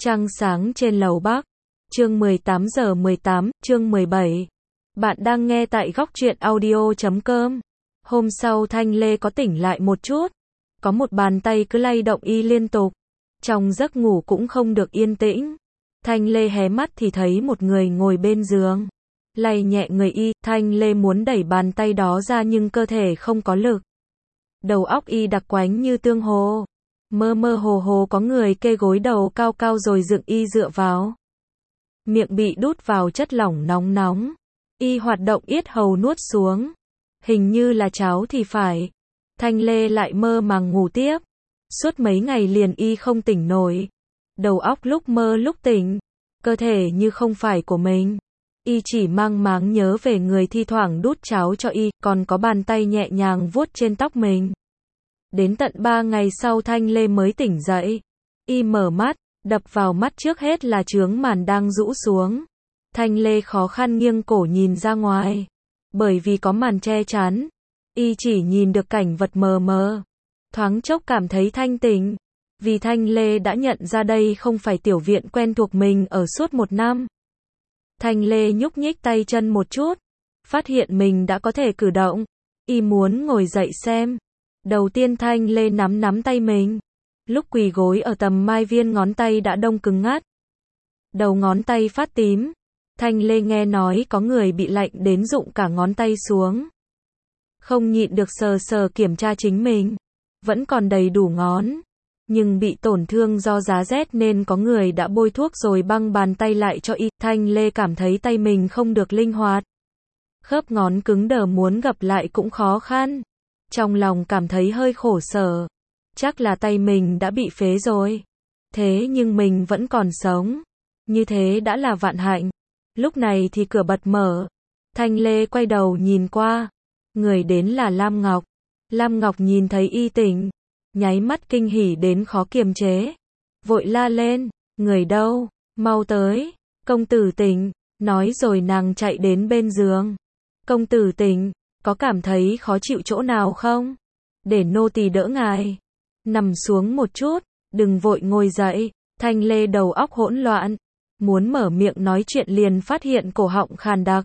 Trăng sáng trên lầu Bắc. Chương 18:18, chương 17. Bạn đang nghe tại góc truyện audio.com. Hôm sau Thanh Lê có tỉnh lại một chút. Có một bàn tay cứ lay động y liên tục. Trong giấc ngủ cũng không được yên tĩnh. Thanh Lê hé mắt thì thấy một người ngồi bên giường. Lay nhẹ người y, Thanh Lê muốn đẩy bàn tay đó ra nhưng cơ thể không có lực. Đầu óc y đặc quánh như tương hồ. Mơ mơ hồ hồ có người kê gối đầu cao cao rồi dựng y dựa vào. Miệng bị đút vào chất lỏng nóng nóng. Y hoạt động yết hầu nuốt xuống. Hình như là cháo thì phải. Thanh Lê lại mơ màng ngủ tiếp. Suốt mấy ngày liền y không tỉnh nổi. Đầu óc lúc mơ lúc tỉnh. Cơ thể như không phải của mình. Y chỉ mang máng nhớ về người thi thoảng đút cháo cho y, còn có bàn tay nhẹ nhàng vuốt trên tóc mình. Đến tận 3 ngày sau Thanh Lê mới tỉnh dậy. Y mở mắt, đập vào mắt trước hết là chướng màn đang rũ xuống. Thanh Lê khó khăn nghiêng cổ nhìn ra ngoài. Bởi vì có màn che chắn, y chỉ nhìn được cảnh vật mờ mờ. Thoáng chốc cảm thấy thanh tỉnh. Vì Thanh Lê đã nhận ra đây không phải tiểu viện quen thuộc mình ở suốt 1 năm. Thanh Lê nhúc nhích tay chân một chút. Phát hiện mình đã có thể cử động. Y muốn ngồi dậy xem. Đầu tiên Thanh Lê nắm tay mình. Lúc quỳ gối ở tầm mai viên ngón tay đã đông cứng ngắt. Đầu ngón tay phát tím. Thanh Lê nghe nói có người bị lạnh đến rụng cả ngón tay xuống. Không nhịn được sờ kiểm tra chính mình. Vẫn còn đầy đủ ngón. Nhưng bị tổn thương do giá rét nên có người đã bôi thuốc rồi băng bàn tay lại cho y. Thanh Lê cảm thấy tay mình không được linh hoạt. Khớp ngón cứng đờ muốn gập lại cũng khó khăn. Trong lòng cảm thấy hơi khổ sở. Chắc là tay mình đã bị phế rồi. Thế nhưng mình vẫn còn sống. Như thế đã là vạn hạnh. Lúc này thì cửa bật mở. Thanh Lê quay đầu nhìn qua. Người đến là Lam Ngọc. Lam Ngọc nhìn thấy y tỉnh. Nháy mắt kinh hỉ đến khó kiềm chế. Vội la lên. Người đâu? Mau tới. Công tử tỉnh. Nói rồi nàng chạy đến bên giường. Công tử tỉnh. Có cảm thấy khó chịu chỗ nào không? Để nô tỳ đỡ ngài. Nằm xuống một chút. Đừng vội ngồi dậy. Thanh Lê đầu óc hỗn loạn. Muốn mở miệng nói chuyện liền phát hiện cổ họng khàn đặc.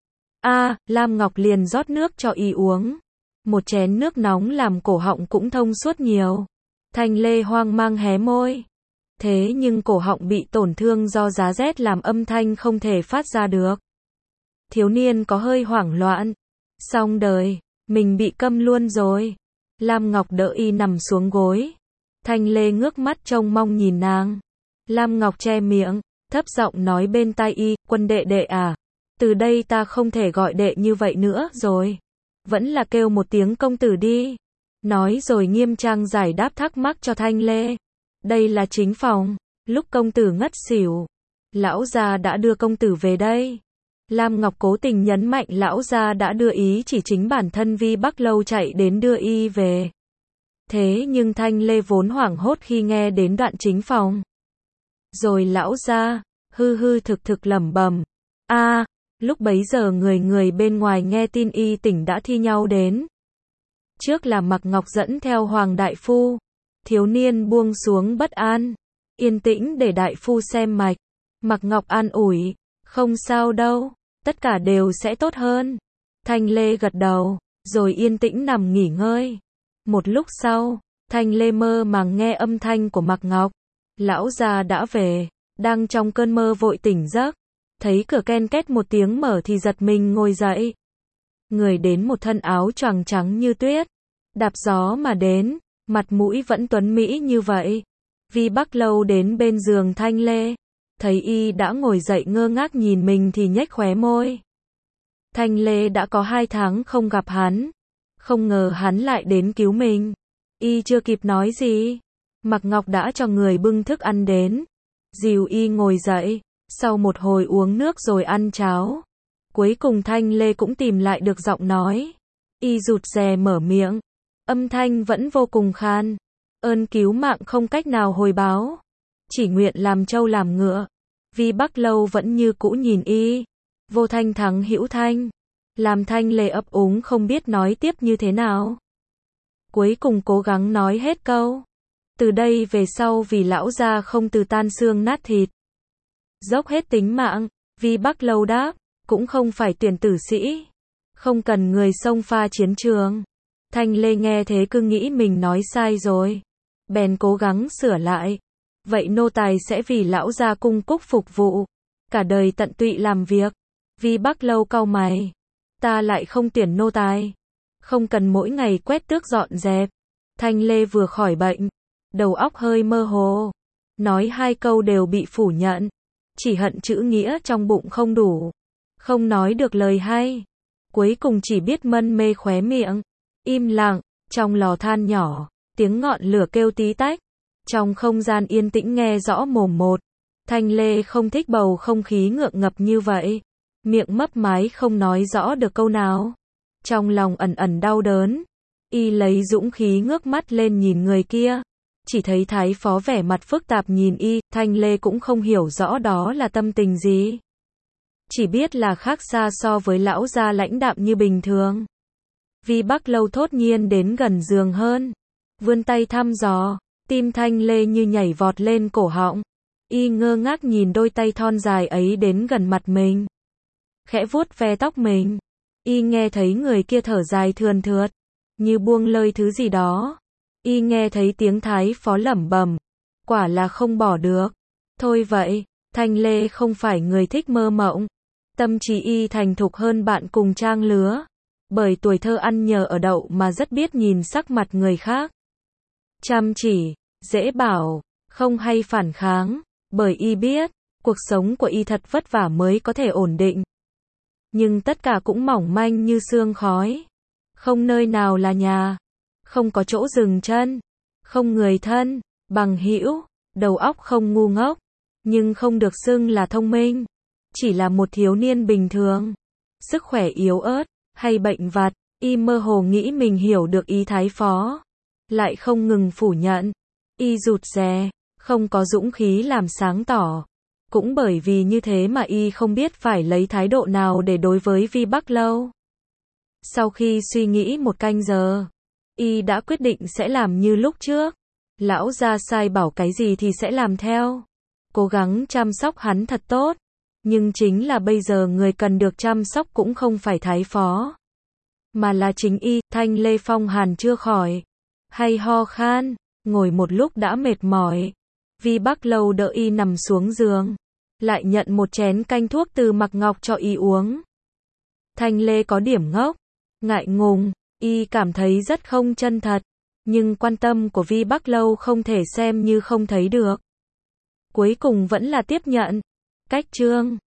Lam Ngọc liền rót nước cho y uống. Một chén nước nóng làm cổ họng cũng thông suốt nhiều. Thanh Lê hoang mang hé môi. Thế nhưng cổ họng bị tổn thương do giá rét làm âm thanh không thể phát ra được. Thiếu niên có hơi hoảng loạn. Xong đời, mình bị câm luôn rồi. Lam Ngọc đỡ y nằm xuống gối. Thanh Lê ngước mắt trông mong nhìn nàng. Lam Ngọc che miệng, thấp giọng nói bên tai y, Quân đệ đệ à, từ đây ta không thể gọi đệ như vậy nữa rồi. Vẫn là kêu một tiếng công tử đi. Nói rồi nghiêm trang giải đáp thắc mắc cho Thanh Lê. Đây là chính phòng, lúc công tử ngất xỉu. Lão gia đã đưa công tử về đây. Lam Ngọc cố tình nhấn mạnh lão gia đã đưa ý chỉ chính bản thân Vi Bắc Lâu chạy đến đưa y về. Thế nhưng Thanh Lê vốn hoảng hốt khi nghe đến đoạn chính phòng. Rồi lão gia, hư thực lẩm bẩm. Lúc bấy giờ người bên ngoài nghe tin y tỉnh đã thi nhau đến. Trước là Mạc Ngọc dẫn theo Hoàng đại phu. Thiếu niên buông xuống bất an. Yên tĩnh để đại phu xem mạch. Mạc Ngọc an ủi. Không sao đâu. Tất cả đều sẽ tốt hơn. Thanh Lê gật đầu. Rồi yên tĩnh nằm nghỉ ngơi. Một lúc sau, Thanh Lê mơ màng nghe âm thanh của Mạc Ngọc. Lão gia đã về. Đang trong cơn mơ vội tỉnh giấc. Thấy cửa ken két một tiếng mở thì giật mình ngồi dậy. Người đến một thân áo choàng trắng như tuyết. Đạp gió mà đến. Mặt mũi vẫn tuấn mỹ như vậy. Vi Bắc Lâu đến bên giường Thanh Lê. Thấy y đã ngồi dậy ngơ ngác nhìn mình thì nhếch khóe môi. Thanh Lê đã có 2 tháng không gặp hắn. Không ngờ hắn lại đến cứu mình. Y chưa kịp nói gì. Mạc Ngọc đã cho người bưng thức ăn đến. Dìu y ngồi dậy. Sau một hồi uống nước rồi ăn cháo. Cuối cùng Thanh Lê cũng tìm lại được giọng nói. Y rụt rè mở miệng. Âm thanh vẫn vô cùng khan. Ơn cứu mạng không cách nào hồi báo. Chỉ nguyện làm trâu làm ngựa. Vi Bắc Lâu vẫn như cũ nhìn y. Vô thanh thắng hữu thanh. Làm Thanh Lê ấp úng không biết nói tiếp như thế nào. Cuối cùng cố gắng nói hết câu. Từ đây về sau vì lão gia không từ tan xương nát thịt, dốc hết tính mạng, Vi Bắc Lâu đáp, cũng không phải tuyển tử sĩ, không cần người xông pha chiến trường. Thanh Lê nghe thế cứ nghĩ mình nói sai rồi, bèn cố gắng sửa lại. Vậy nô tài sẽ vì lão gia cung cúc phục vụ, cả đời tận tụy làm việc. Vi Bắc Lâu cau mày, ta lại không tuyển nô tài, không cần mỗi ngày quét tước dọn dẹp. Thanh Lê vừa khỏi bệnh, đầu óc hơi mơ hồ, nói 2 câu đều bị phủ nhận, chỉ hận chữ nghĩa trong bụng không đủ, không nói được lời hay, cuối cùng chỉ biết mân mê khóe miệng, im lặng. Trong lò than nhỏ, tiếng ngọn lửa kêu tí tách, trong không gian yên tĩnh nghe rõ mồm một. Thanh Lê không thích bầu không khí ngượng ngập như vậy, miệng mấp máy không nói rõ được câu nào, trong lòng ẩn ẩn đau đớn. Y lấy dũng khí ngước mắt lên nhìn người kia, chỉ thấy thái phó vẻ mặt phức tạp nhìn y. Thanh Lê cũng không hiểu rõ đó là tâm tình gì, chỉ biết là khác xa so với lão gia lãnh đạm như bình thường. Vi Bắc Lâu thốt nhiên đến gần giường hơn, vươn tay thăm dò, tim Thanh Lê như nhảy vọt lên cổ họng. Y ngơ ngác nhìn đôi tay thon dài ấy đến gần mặt mình, khẽ vuốt ve tóc mình. Y nghe thấy người kia thở dài thườn thượt, như buông lơi thứ gì đó. Y nghe thấy tiếng thái phó lẩm bẩm, quả là không bỏ được. Thôi vậy, Thanh Lê không phải người thích mơ mộng. Tâm trí y thành thục hơn bạn cùng trang lứa, bởi tuổi thơ ăn nhờ ở đậu mà rất biết nhìn sắc mặt người khác. Chăm chỉ, dễ bảo, không hay phản kháng, bởi y biết, cuộc sống của y thật vất vả mới có thể ổn định. Nhưng tất cả cũng mỏng manh như sương khói, không nơi nào là nhà, không có chỗ dừng chân, không người thân, bằng hữu, đầu óc không ngu ngốc, nhưng không được xưng là thông minh, chỉ là một thiếu niên bình thường, sức khỏe yếu ớt, hay bệnh vặt. Y mơ hồ nghĩ mình hiểu được ý thái phó, lại không ngừng phủ nhận. Y rụt rè, không có dũng khí làm sáng tỏ. Cũng bởi vì như thế mà y không biết phải lấy thái độ nào để đối với Vi Bắc Lâu. Sau khi suy nghĩ một canh giờ, y đã quyết định sẽ làm như lúc trước. Lão gia sai bảo cái gì thì sẽ làm theo, cố gắng chăm sóc hắn thật tốt. Nhưng chính là bây giờ người cần được chăm sóc cũng không phải thái phó, mà là chính y. Thanh Lê phong hàn chưa khỏi, hay ho khan, ngồi một lúc đã mệt mỏi. Vi Bắc Lâu đỡ y nằm xuống giường, lại nhận một chén canh thuốc từ Mặc Ngọc cho y uống. Thanh Lê có điểm ngốc, ngại ngùng, y cảm thấy rất không chân thật, nhưng quan tâm của Vi Bắc Lâu không thể xem như không thấy được. Cuối cùng vẫn là tiếp nhận. Cách chương